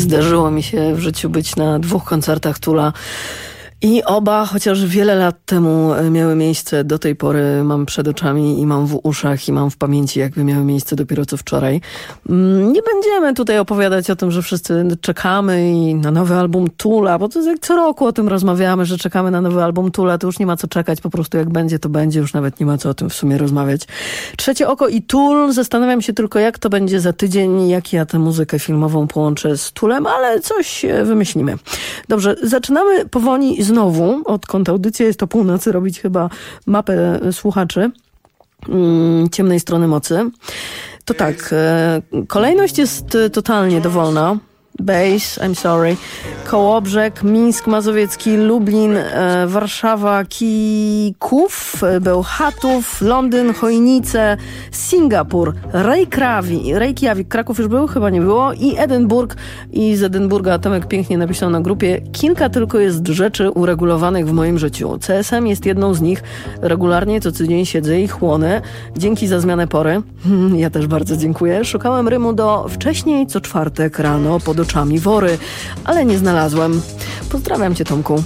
Zdarzyło mi się w życiu być na 2 koncertach Toola. I oba, chociaż wiele lat temu miały miejsce, do tej pory mam przed oczami i mam w uszach i mam w pamięci, jakby miały miejsce dopiero co wczoraj. Nie będziemy tutaj opowiadać o tym, że wszyscy czekamy i na nowy album Toola, bo to jak co roku o tym rozmawiamy, że czekamy na nowy album Toola, to już nie ma co czekać, po prostu jak będzie, to będzie, już nawet nie ma co o tym w sumie rozmawiać. Trzecie oko i Tool, zastanawiam się tylko, jak to będzie za tydzień, jak ja tę muzykę filmową połączę z Toolem, ale coś wymyślimy. Dobrze, zaczynamy powoli znowu, odkąd audycja jest o północy, robić chyba mapę słuchaczy Ciemnej Strony Mocy. To tak, kolejność jest totalnie dowolna. Bass, I'm sorry, Kołobrzeg, Mińsk Mazowiecki, Lublin, Warszawa, Kijków, Bełchatów, Londyn, Chojnice, Singapur, Reykjavik, Kraków już był? Chyba nie było, i Edynburg. I z Edynburga Tomek pięknie napisał na grupie: kilka tylko jest rzeczy uregulowanych w moim życiu. CSM jest jedną z nich. Regularnie co tydzień siedzę i chłonę. Dzięki za zmianę pory. Ja też bardzo dziękuję. Szukałem rymu do wcześniej co czwartek rano pod oczami wory, ale nie znalazłem. Pozdrawiam cię, Tomku.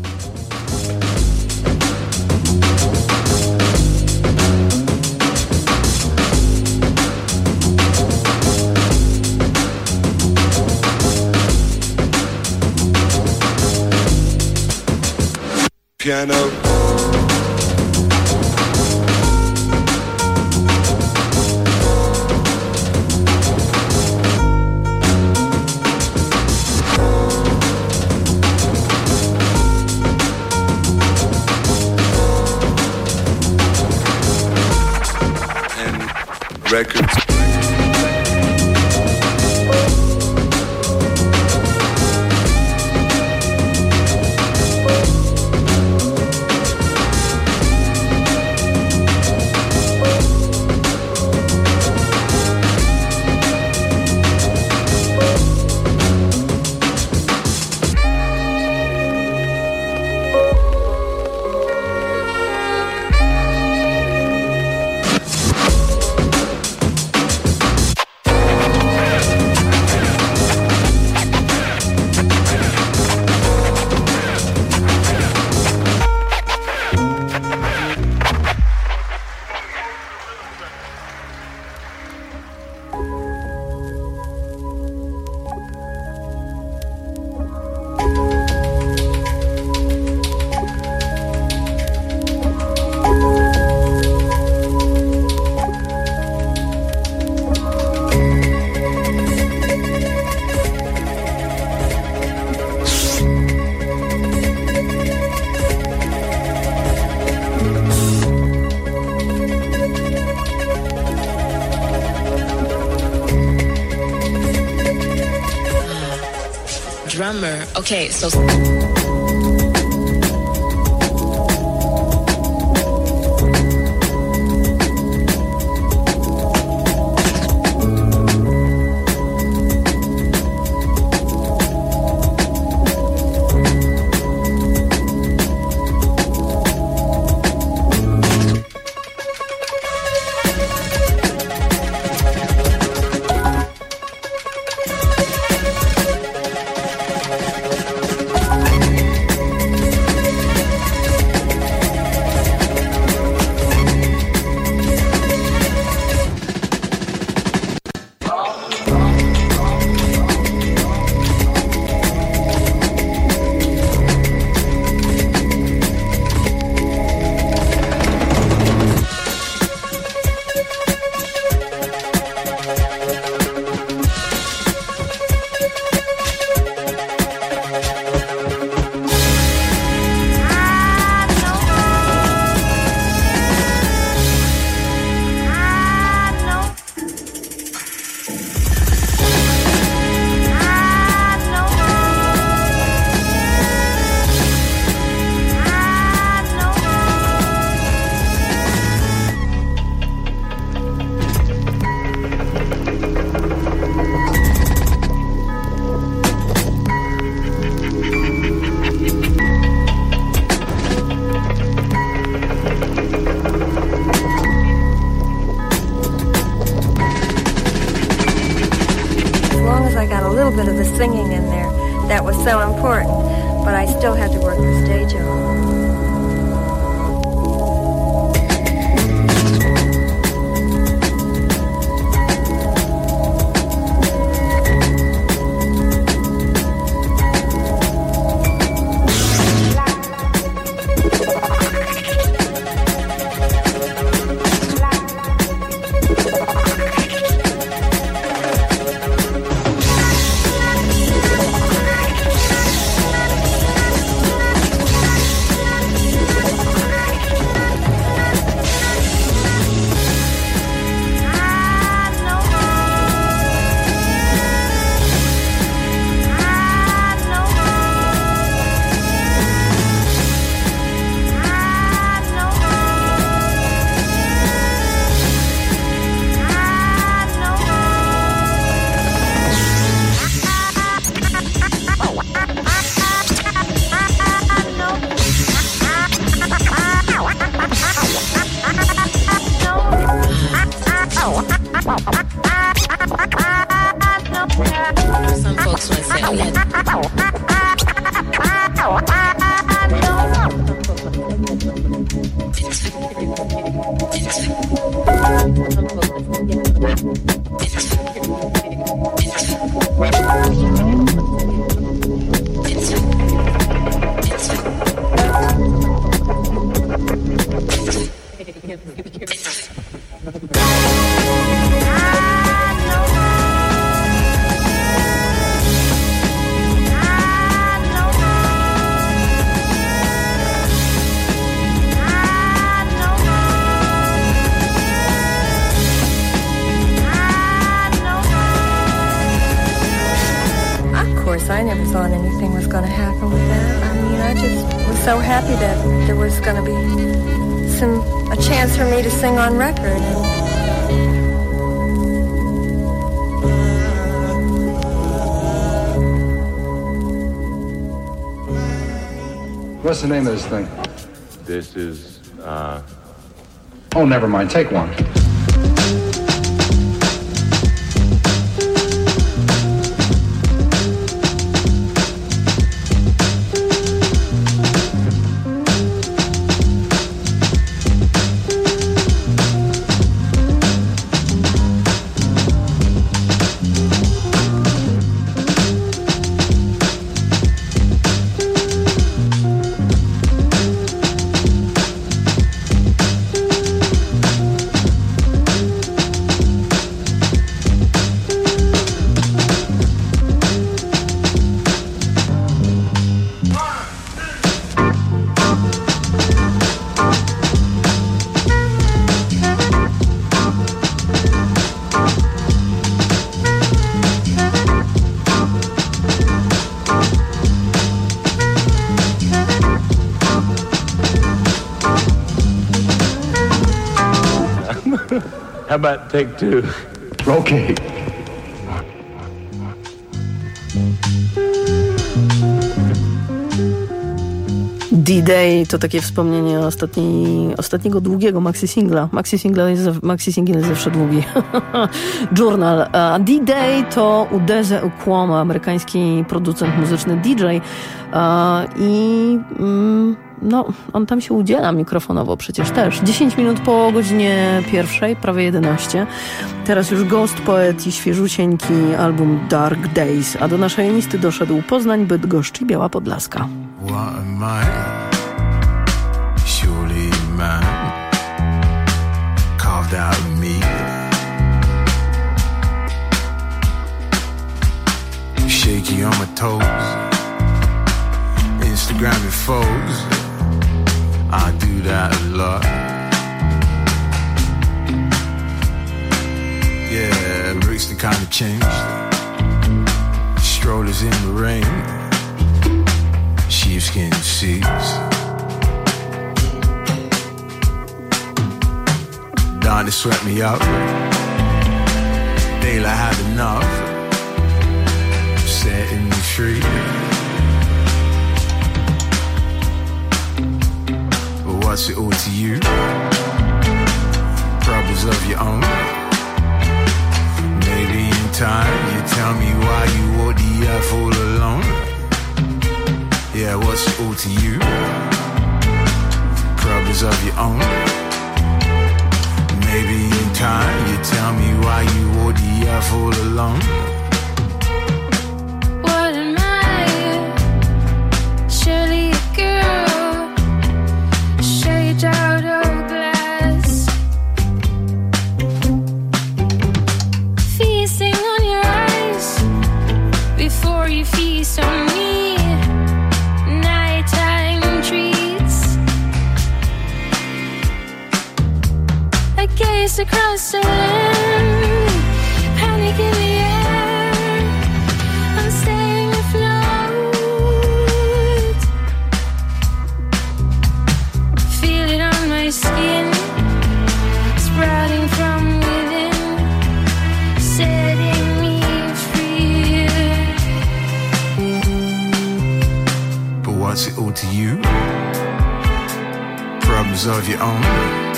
Piano. Records. Drummer. Okay, so singing in there that was so important, but I still had to work the stage job. Some folks would say I never thought anything was going to happen with that. I mean, I just was so happy that there was going to be a chance for me to sing on record. What's the name of this thing? This is, Oh, never mind. Take one. how about take two? Okay. D-Day to takie wspomnienie ostatniego długiego maxi-singla. Maxi-single jest zawsze długi. Journal. A D-Day to Udeze Ukwoma, amerykański producent muzyczny DJ. No, on tam się udziela mikrofonowo przecież też. 10 minut po godzinie 1, prawie 11. Teraz już Ghost Poet i świeżusieńki album Dark Days. A do naszej listy doszedł Poznań, Bydgoszcz i Biała Podlaska. What am I? Surely man carved out of me. Shaky on my toes, Instagramming foes. I do that a lot. Yeah, bricks the kind of changed. Strollers in the rain, sheepskin seats. Donna swept me up. Daylight had enough. Setting me free. But what's it all to you? Problems of your own. Maybe in time you tell me why you walk the earth all alone. Yeah, what's it all to you? Problems of your own. Maybe in time you tell me why you walk the earth all alone. What am I? Surely a girl, shade out of glass, feasting on your eyes before you feast on me. Nighttime treats. I gaze across the land, panic in the air. I'm staying afloat. Feel it on my skin, sprouting from within, setting me free. But what's it all to you? Problems of your own.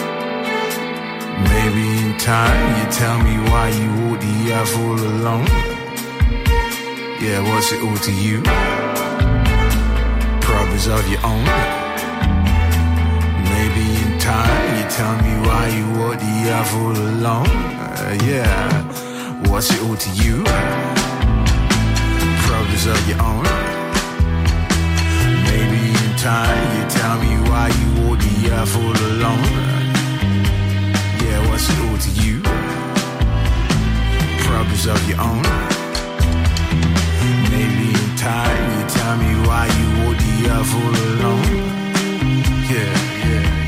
Maybe in time you tell me why you walk the earth all alone. Yeah, what's it all to you? Problems of your own. Maybe in time you tell me why you walk the earth all alone. Yeah, what's it all to you? Problems of your own. Maybe in time you tell me why you walk the earth all alone. Yeah, what's it all to you? Problems of your own. Maybe in time you tell me why you walk the earth all alone. Yeah, yeah, yeah.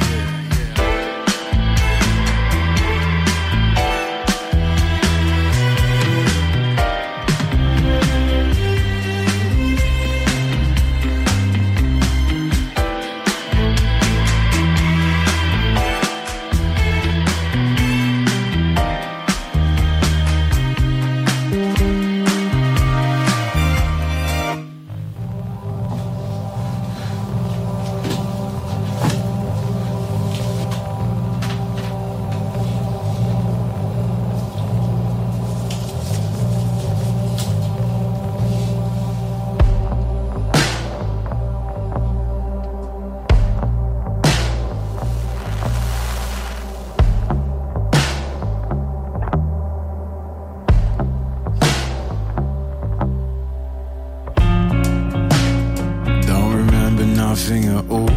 Nothing at all.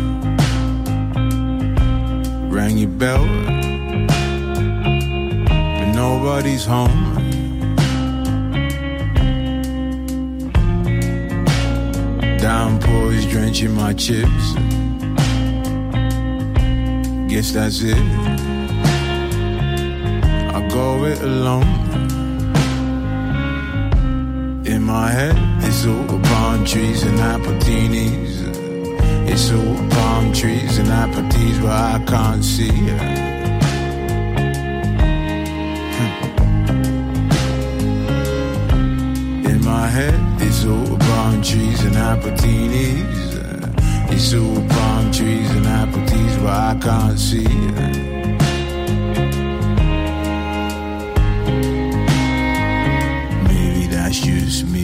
Rang your bell, but nobody's home. Downpours drenching my chips. Guess that's it. I go it alone. In my head, it's all palm trees and appletinis. It's all palm trees and apple trees, but I can't see it. In my head, it's all palm trees and appletinis. It's all palm trees and apple trees, but I can't see it. Maybe that's just me.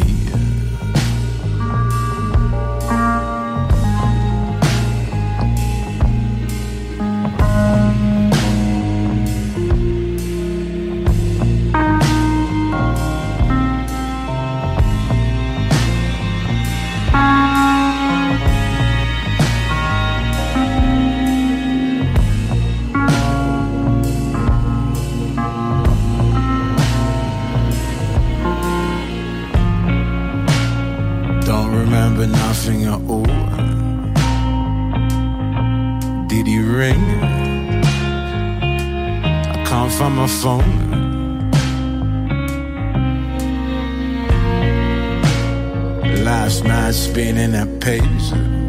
Nothing at all. Did he ring? I can't find my phone. Life's mad spinning at pace.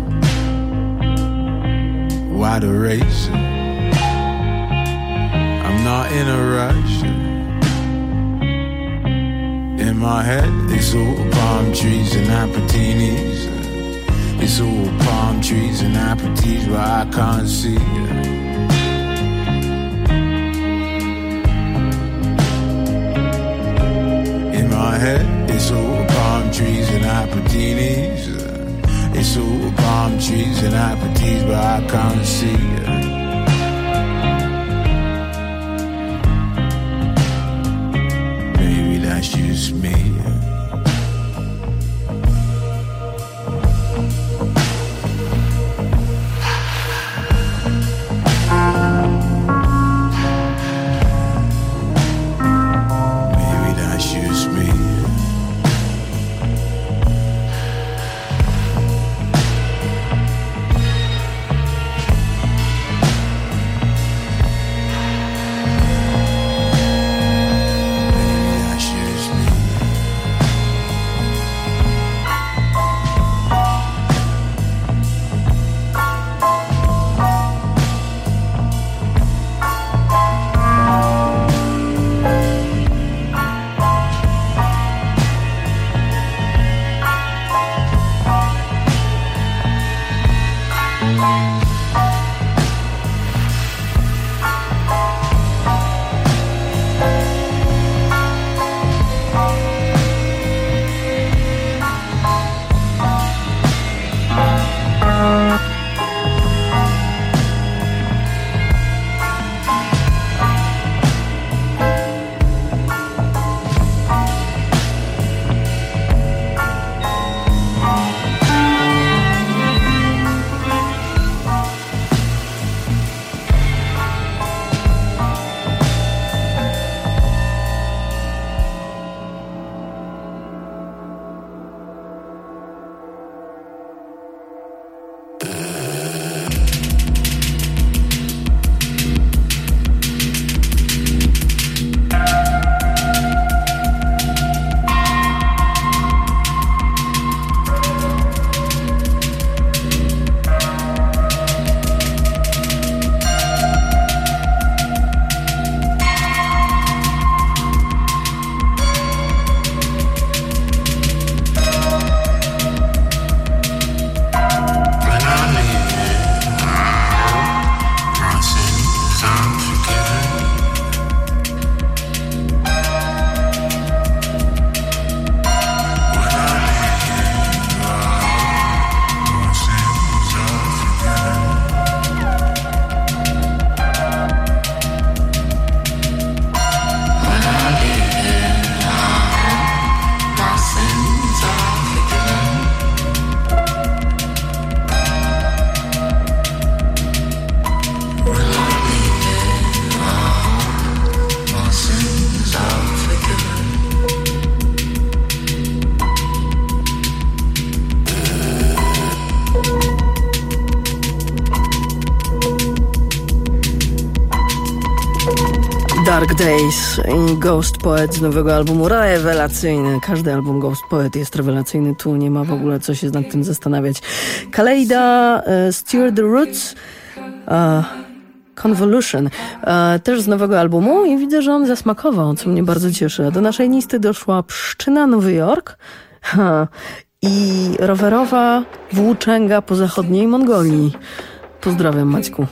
Why the race? I'm not in a rush. In my head, it's all palm trees and appletinis. It's all palm trees and apple trees, but I can't see it. In my head, it's all palm trees apatinis. It's all palm trees and apatis, but I can't see it. Maybe that's just me. Dark Days i Ghost Poet z nowego albumu. Rewelacyjny. Każdy album Ghost Poet jest rewelacyjny. Tu nie ma w ogóle co się nad tym zastanawiać. Kaleida, Steer the Roots, Convolution, też z nowego albumu i widzę, że on zasmakował, co mnie bardzo cieszy. Do naszej listy doszła Pszczyna Nowy Jork i rowerowa włóczęga po zachodniej Mongolii. Pozdrawiam, Maćku.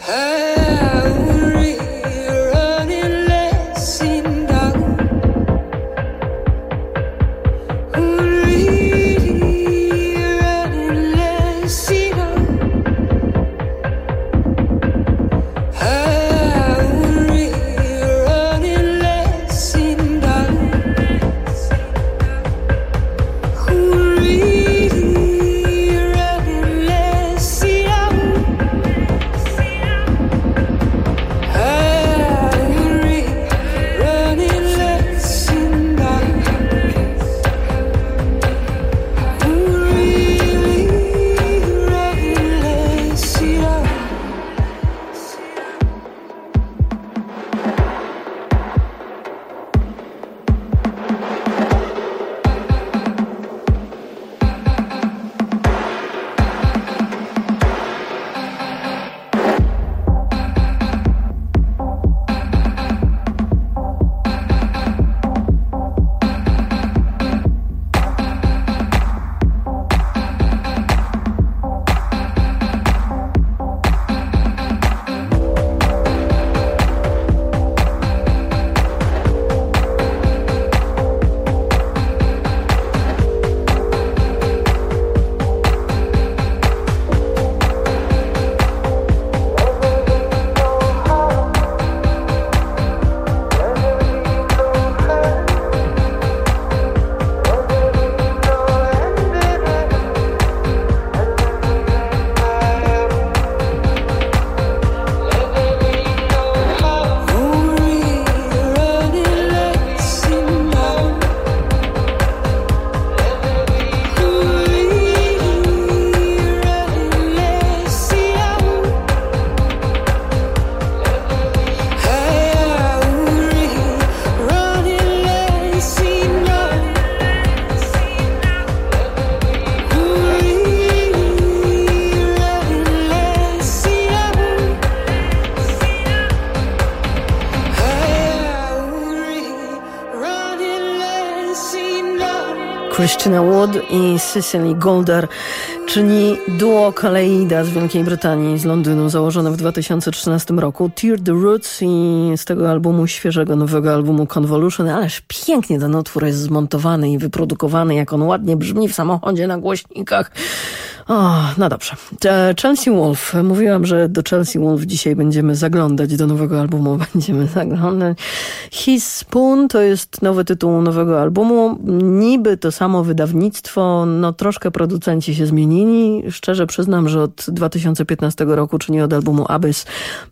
Christina Wood i Cicely Golder, czyli duo Kaleida z Wielkiej Brytanii, z Londynu, założone w 2013 roku. Tear the Roots i z tego albumu, świeżego, nowego albumu Convolution, ależ pięknie ten utwór jest zmontowany i wyprodukowany, jak on ładnie brzmi w samochodzie na głośnikach. O, no dobrze. Chelsea Wolfe. Mówiłam, że do Chelsea Wolfe dzisiaj będziemy zaglądać, do nowego albumu będziemy zaglądać. His Spoon to jest nowy tytuł nowego albumu. Niby to samo wydawnictwo, no troszkę producenci się zmienili. Szczerze przyznam, że od 2015 roku, czyli od albumu Abyss,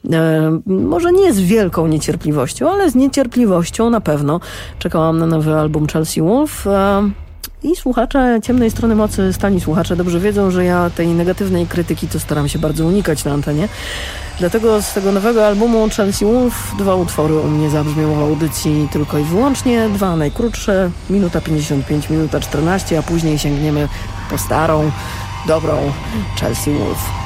może nie z wielką niecierpliwością, ale z niecierpliwością na pewno czekałam na nowy album Chelsea Wolfe. I słuchacze Ciemnej Strony Mocy, stali słuchacze, dobrze wiedzą, że ja tej negatywnej krytyki to staram się bardzo unikać na antenie. Dlatego z tego nowego albumu Chelsea Wolfe 2 utwory u mnie zabrzmią w audycji tylko i wyłącznie. 2 najkrótsze, minuta 55, minuta 14, a później sięgniemy po starą, dobrą Chelsea Wolfe.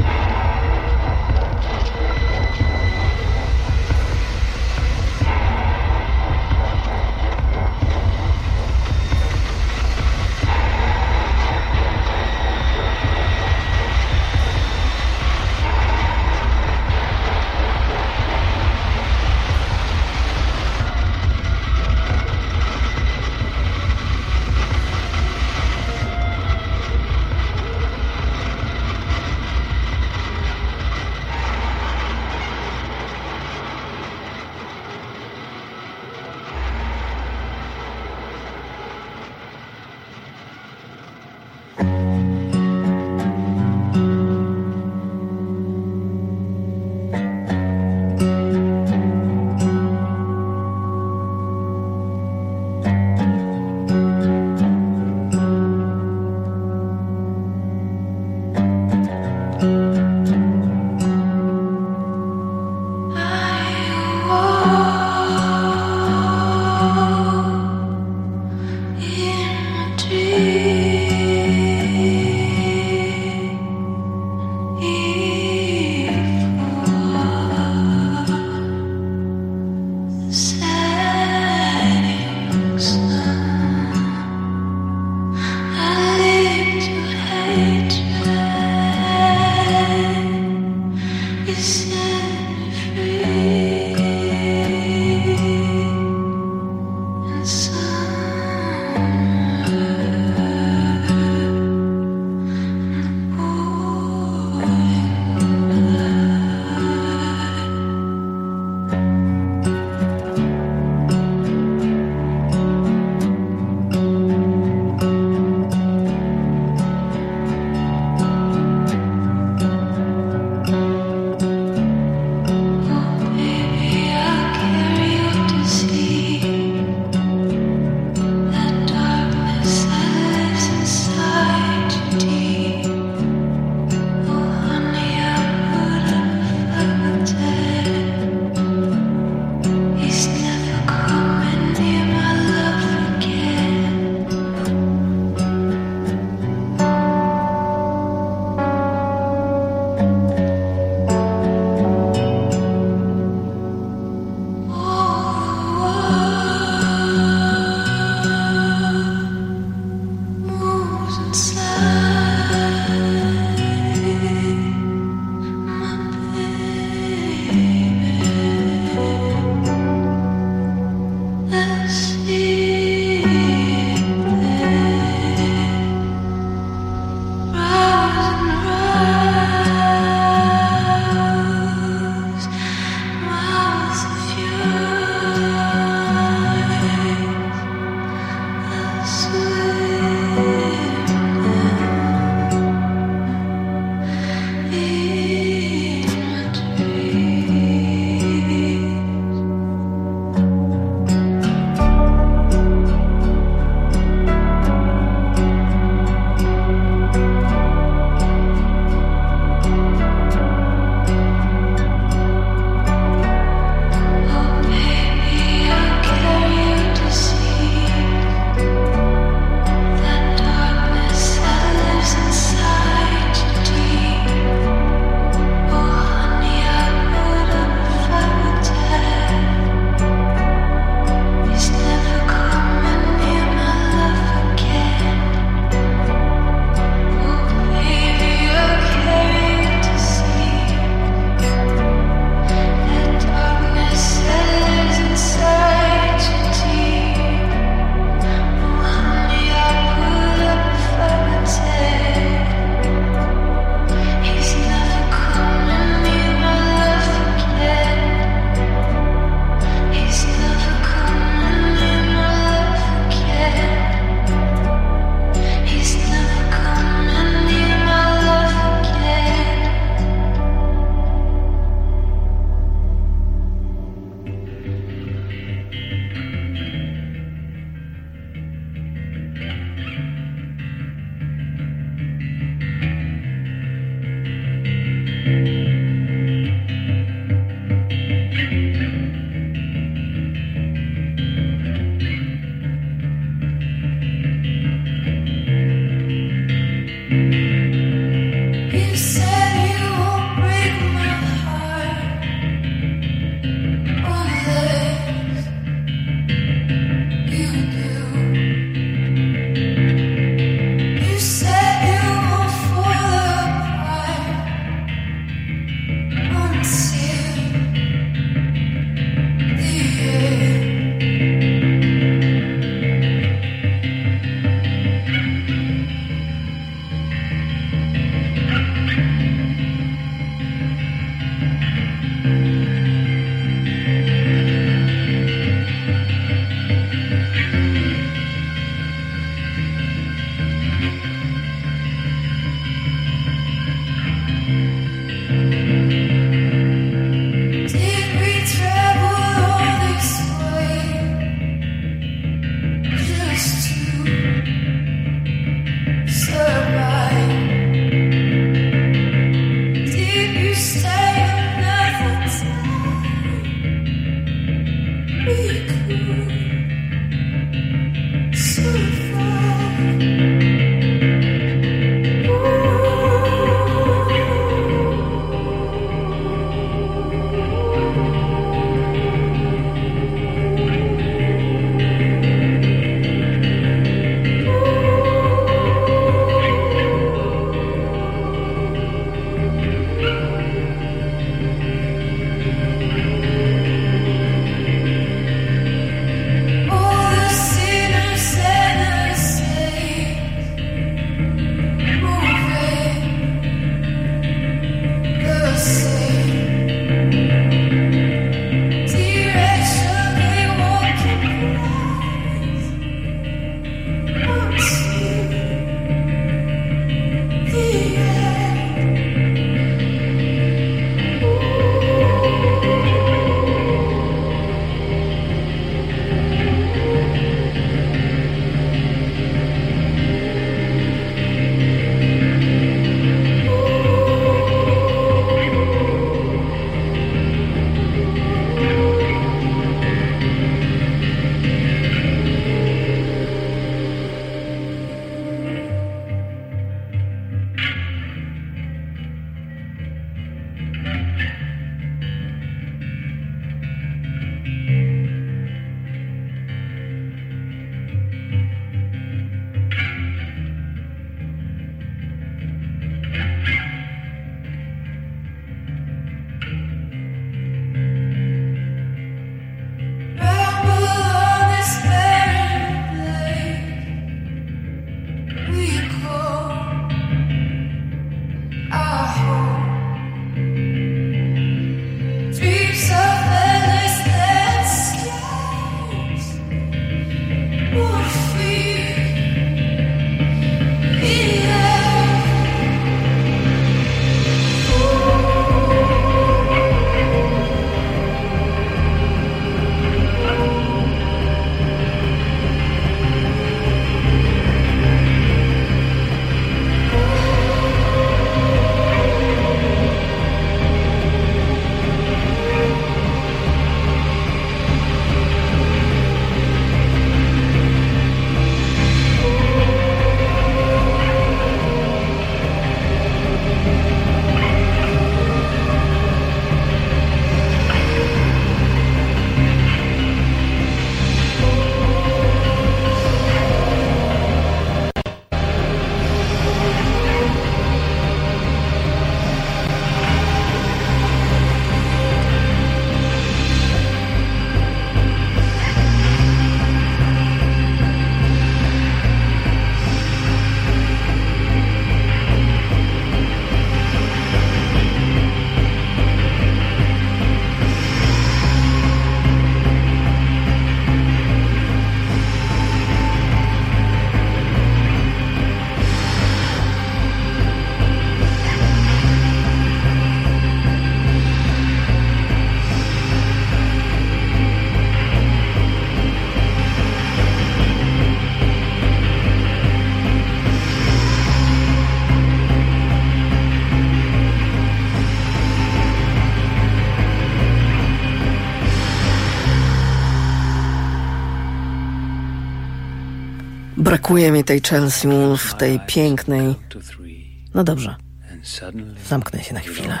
Brakuje mi tej Chelsea Wolfe, tej pięknej... No dobrze, zamknę się na chwilę.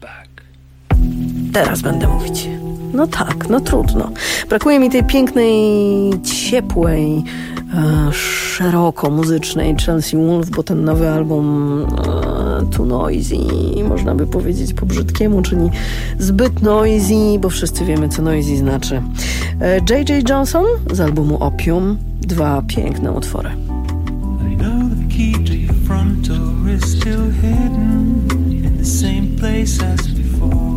Teraz będę mówić. No tak, no trudno. Brakuje mi tej pięknej, ciepłej, szeroko muzycznej Chelsea Wolfe, bo ten nowy album Too Noisy, można by powiedzieć po brzydkiemu, czyli zbyt noisy, bo wszyscy wiemy, co noisy znaczy. J.J. Johnson z albumu Opium, 2 piękne utwory. I know the key to your front door is still hidden in the same place as before.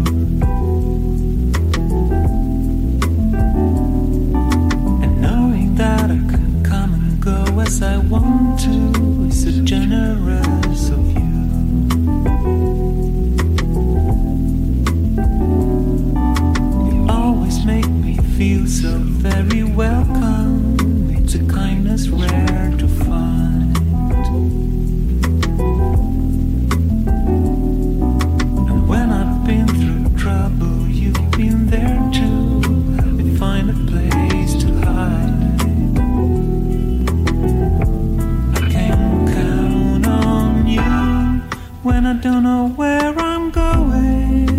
And knowing that I can come and go as I want to is so generous of you. You always make me feel so very welcome. It's a kindness rare to find. And when I've been through trouble, you've been there too. Help me find a place to hide. I can count on you when I don't know where I'm going.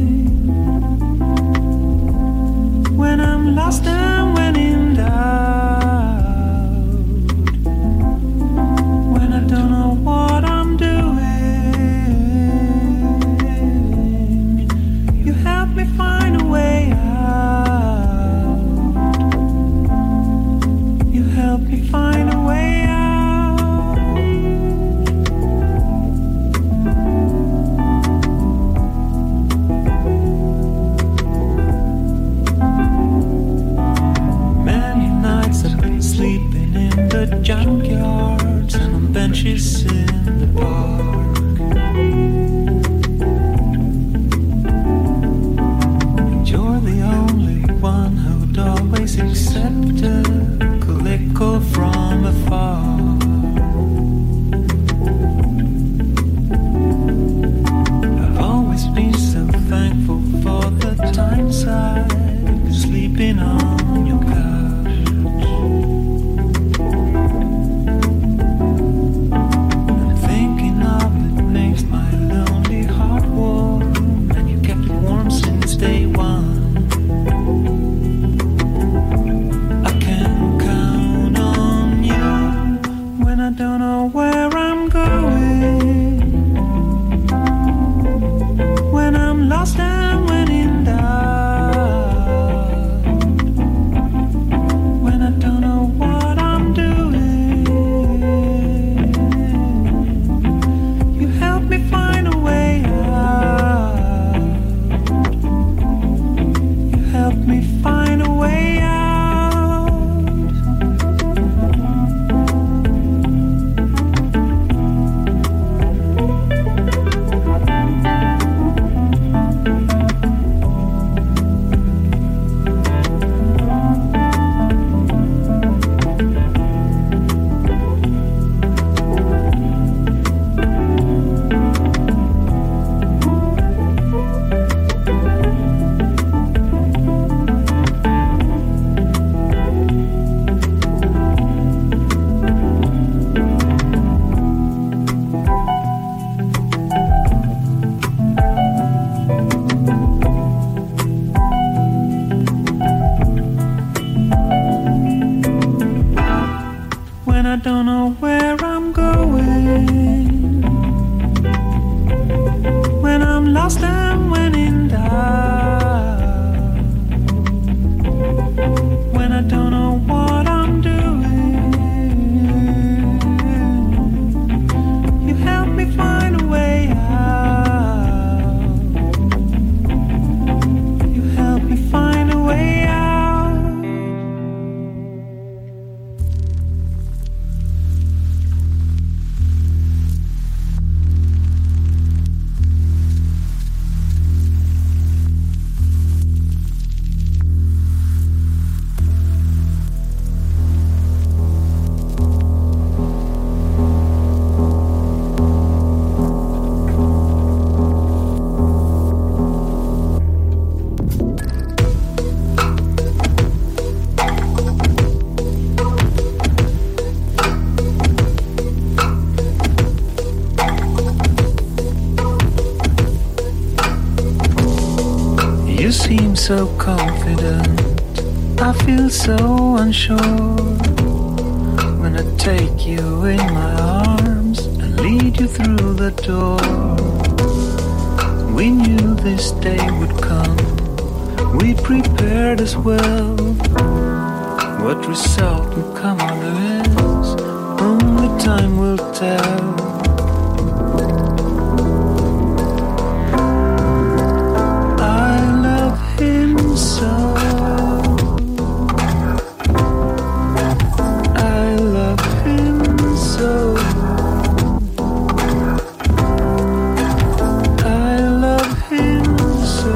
When I'm lost and when in doubt. Don't know what I'm doing. You help me find a way out. You help me find a way out. Many nights I've been sleeping in the junkyards and on benches in the park. And you're the only one who'd always accept a calico from afar. I've always been so thankful for the times I've been sleeping on your couch. Day one, I can count on you when I don't know where I'm going. When I'm lost and when in doubt. When I don't know what I'm doing. You help me find a way out. Help me find a way out. seem so confident. I feel so unsure when I take you in my arms and lead you through the door. We knew this day would come. We prepared as well. What result will come out of this, only time will tell. I love him so. I love him so. I love him so.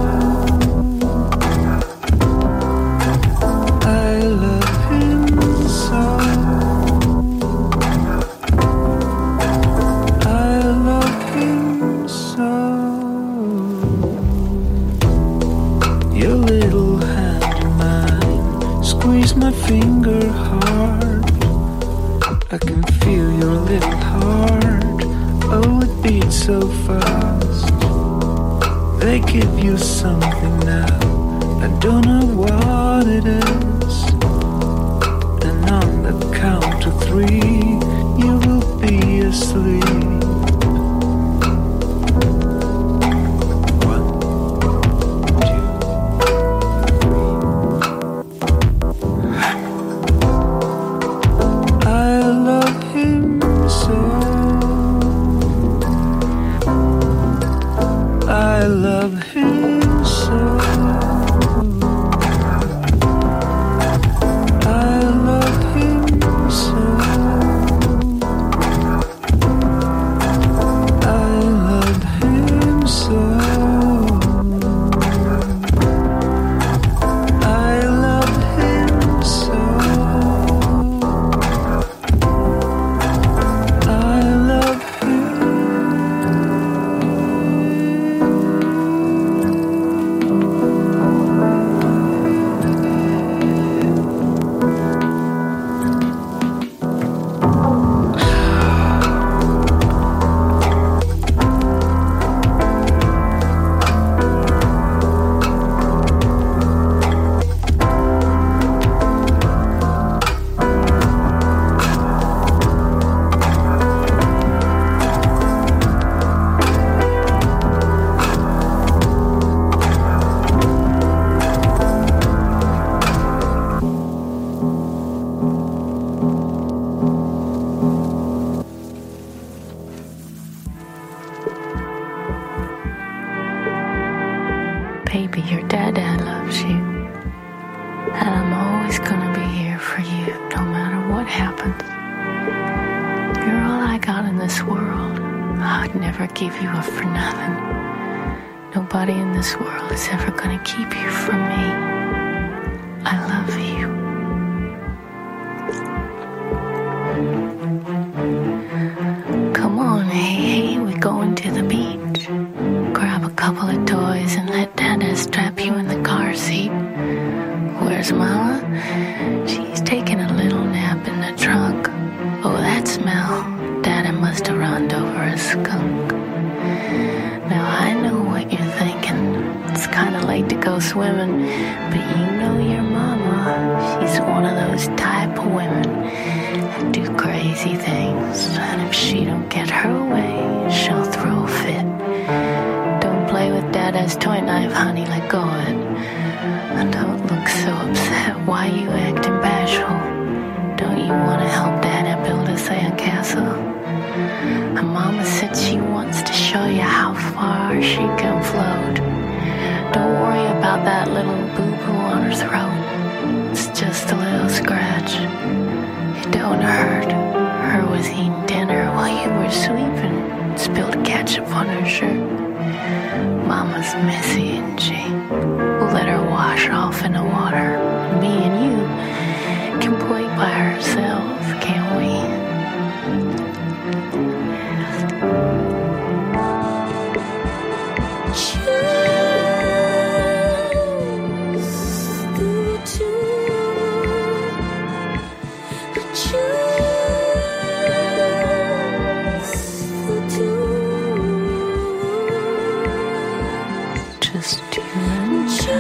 I love him so. I love him so. Your little hand in mine, squeeze my finger hard. I can feel your little heart, oh it beats so fast. They give you something now, I don't know what it is. And on the count of 3, you will be asleep. 1, 2, 3. I love him so. I love him so. I love him so. I love him so. I love him so. I love Baby, your dad loves you. And I'm always gonna be here for you, no matter what happens. You're all I got in this world. I'd never give you up for nothing. Nobody in this world is ever gonna keep you from me. I love you. Come on, hey, we're going to the beach. Grab a couple of toys and let Dada strap you in the car seat. Where's Mama? She's taking a little nap in the trunk. Oh, that smell. Dada must have run over a skunk. Now I know what you're thinking. It's kind of late to go swimming, but you know your Mama. She's one of those type of women that do crazy things. And if she don't get her way, she'll throw a fit. Don't play with Dada's toy knife, honey, let go of it. And don't look so upset. Why you acting bashful? Don't you want to help Dada build a sandcastle? And Mama said she wants to show you how far she can float. Don't worry about that little boo-boo on her throat. It's just a little scratch. It don't hurt. Her was eating dinner while you were sweeping. Spilled ketchup on her shirt. Mama's messy, isn't she? We'll let her wash off in the water. Me and you can play by ourselves, can't we? Just you and me.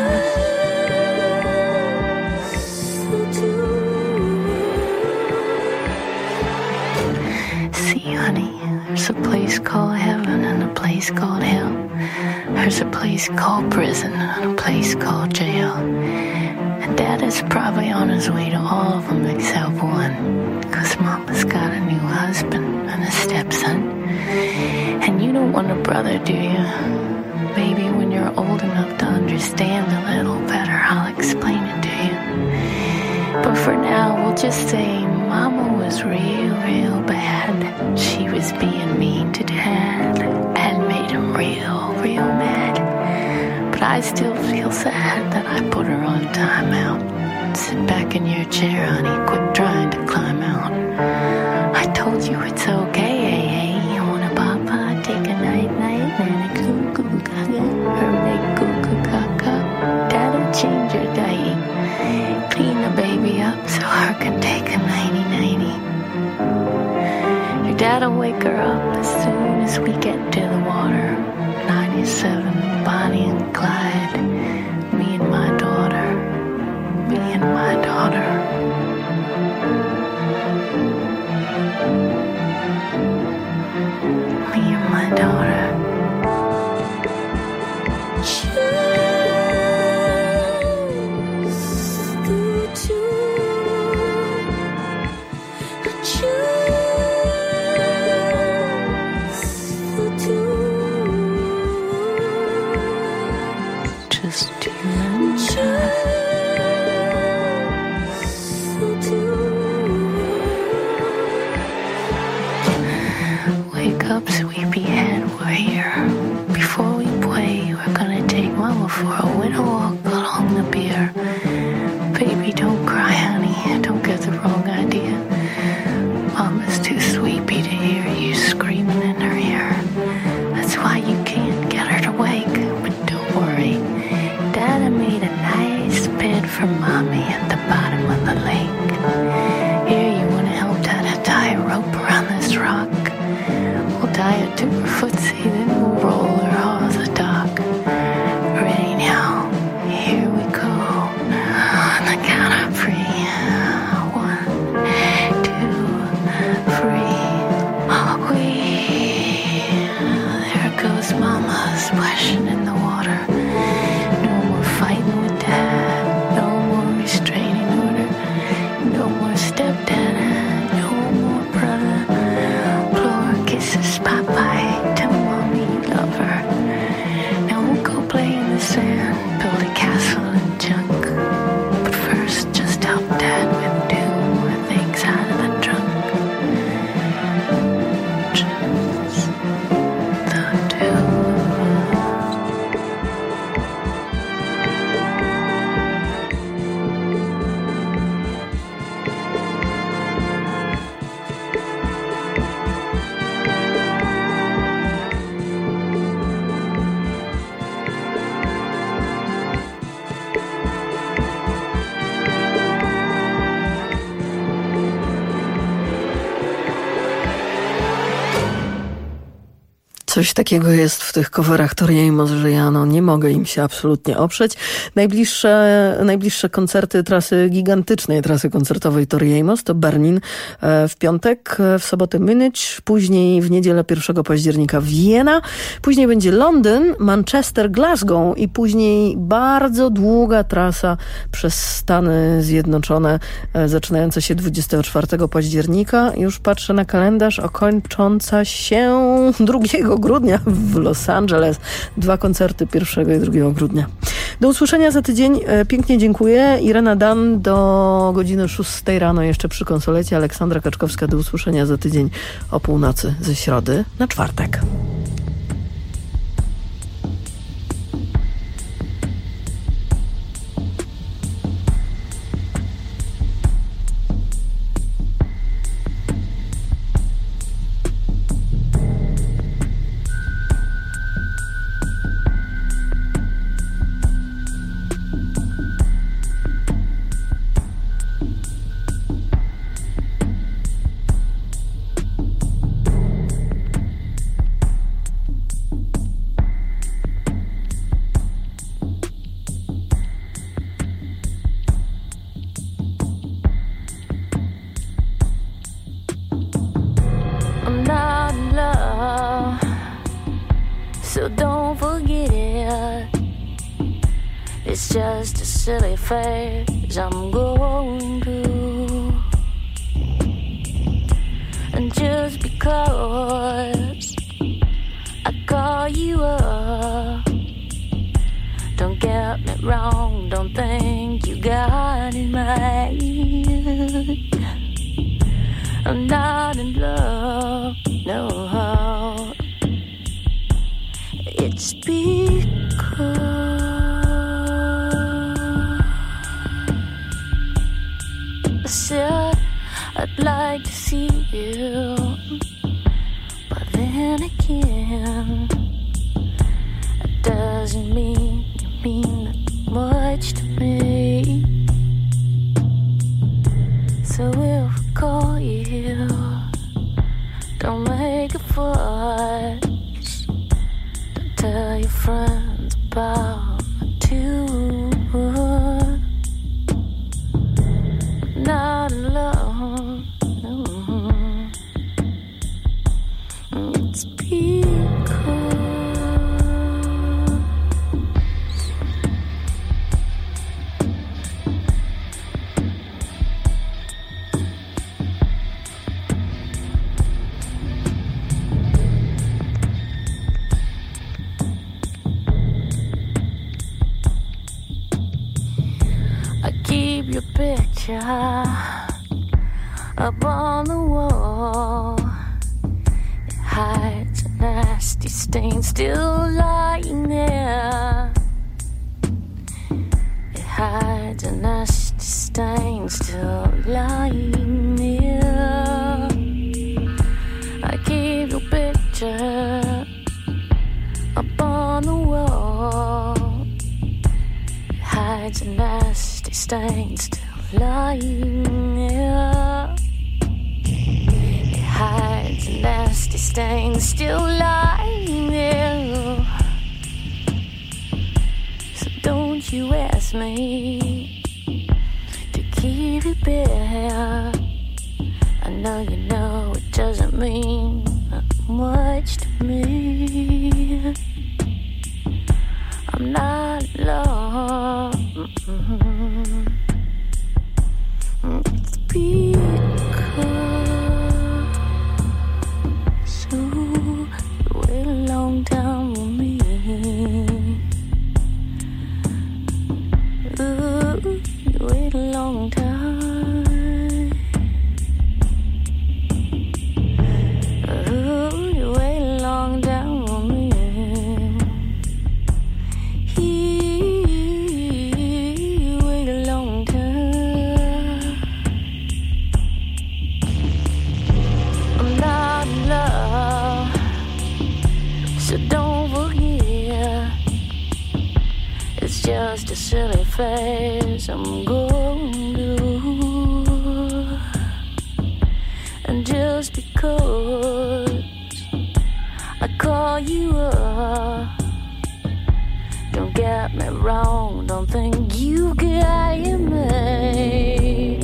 See, honey, there's a place called heaven and a place called hell. There's a place called prison and a place called jail. And Dad is probably on his way to all of them except one, 'cause Mama's got a new husband and a stepson. And you don't want a brother, do you? Maybe when you're old enough to understand a little better, I'll explain it to you. But for now, we'll just say Mama was real, real bad. She was being mean to Dad and made him real, real mad. But I still feel sad that I put her on timeout. Sit back in your chair, honey, quit trying to climb out. I told you it's okay, hey, hey. I wanna papa, take a night-night, and a cuckoo gaga, or make cuckoo gaga. Dad'll change your diet, clean the baby up so her can take a 90-90. Your dad'll wake her up as soon as we get to the water. 97, Bonnie and Clyde, me and my daughter, me and my daughter. Me and my daughter. Wake up, sleepyhead, we're here. Before we play, we're gonna take Mama for a winter walk along the pier. Baby, don't cry, honey, don't get the wrong idea. Mama's too sleepy to hear you screaming in her ear. That's why you can't get her to wake, but don't worry. Dada made a nice bed for Mommy at the bottom of the lake. Here, you wanna help Dada tie a rope around this rock? We'll tie it to her footsie, then we'll roll her off the dock. Ready now, here we go. On the count of 3. 1, 2, 3. There goes Mama splashing in the water. No more fighting with Dad. No more restraining order. No more stepdad. No more brother. Kisses, bye-bye, tell Mommy you love her. Now we'll go play in the sand, build a castle and junk. But first, just help Dad with 2 more things out of the trunk. Just the 2. Coś takiego jest w tych coverach Tori Amos, że ja nie mogę im się absolutnie oprzeć. Najbliższe koncerty gigantycznej trasy koncertowej Tori Amos to Berlin w piątek, w sobotę Munich, później w niedzielę 1 października Wiena, później będzie Londyn, Manchester, Glasgow i później bardzo długa trasa przez Stany Zjednoczone, zaczynająca się 24 października. Już patrzę na kalendarz, kończąca się 2 grudnia w Los Angeles. 2 koncerty 1 i 2 grudnia. Do usłyszenia za tydzień. Pięknie dziękuję. Irena Dan do godziny 6 rano jeszcze przy konsolecie. Aleksandra Kaczkowska do usłyszenia za tydzień o północy ze środy na czwartek. It's just a silly phase I'm going through. And just because I call you up, don't get me wrong, don't think you got it right. I'm not in love, no. It's because I said I'd like to see you, but then again, it doesn't mean you mean that much to me. So if I call you, don't make a fuss. Don't tell your friends about me too. I'm not alone. It's because I keep your picture up on the wall. It hides a nasty stain still lying there. It hides a nasty stain still lying there. I keep your picture up on the wall. It hides a nasty stain still lying there. It hides a nasty stain still lying there. So don't you ask me to keep it bare. I know you know it doesn't mean much to me. I'm not alone. It's because so you wait a long time with me. Ooh, you wait a long time. Ooh, you wait a long time with me. You wait a long time. I'm not in love, so don't forget. It's just a silly phase I'm going through. And just because I call you up, don't get me wrong, don't think you got it made.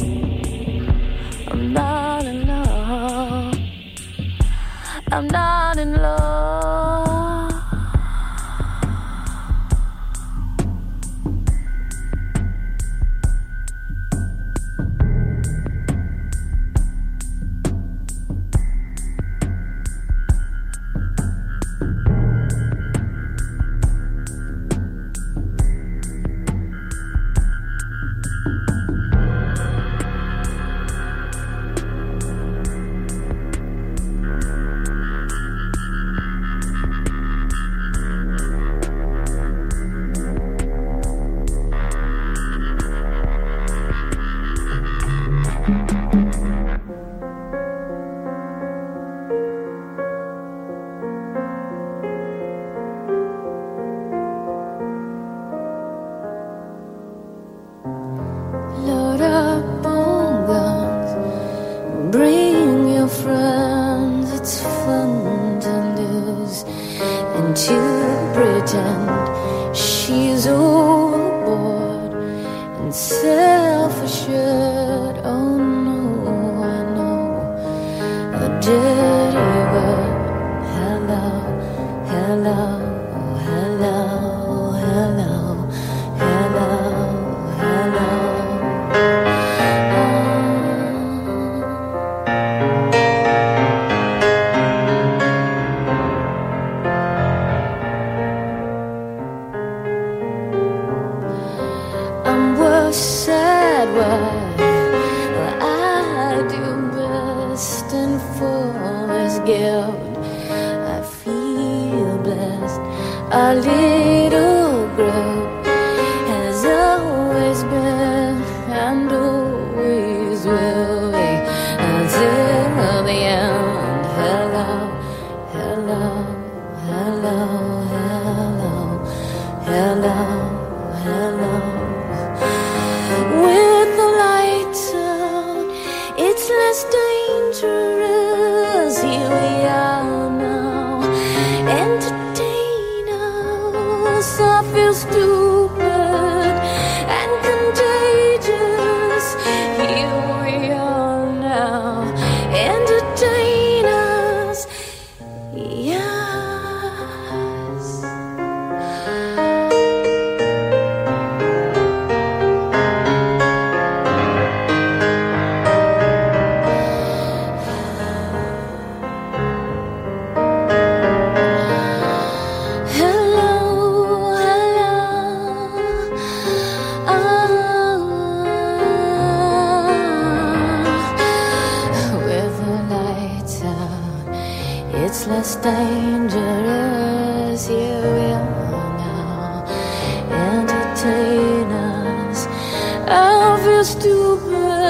I'm not in love. I'm not in love. Load up on guns, bring your friends. It's fun to lose and to pretend she's overboard and self-assured. Oh no, I know a dirty word. Hello, hello, hello, hello, gift. I feel blessed. Our little group has always been and always will be until the end. Hello, hello, hello, hello, hello, hello. With the lights out, it's less dangerous. Here we are now, entertain us. I feel stupid and contagious. Here we are now, entertain us. Yes. It's less dangerous. Here we are now, entertain us. I feel stupid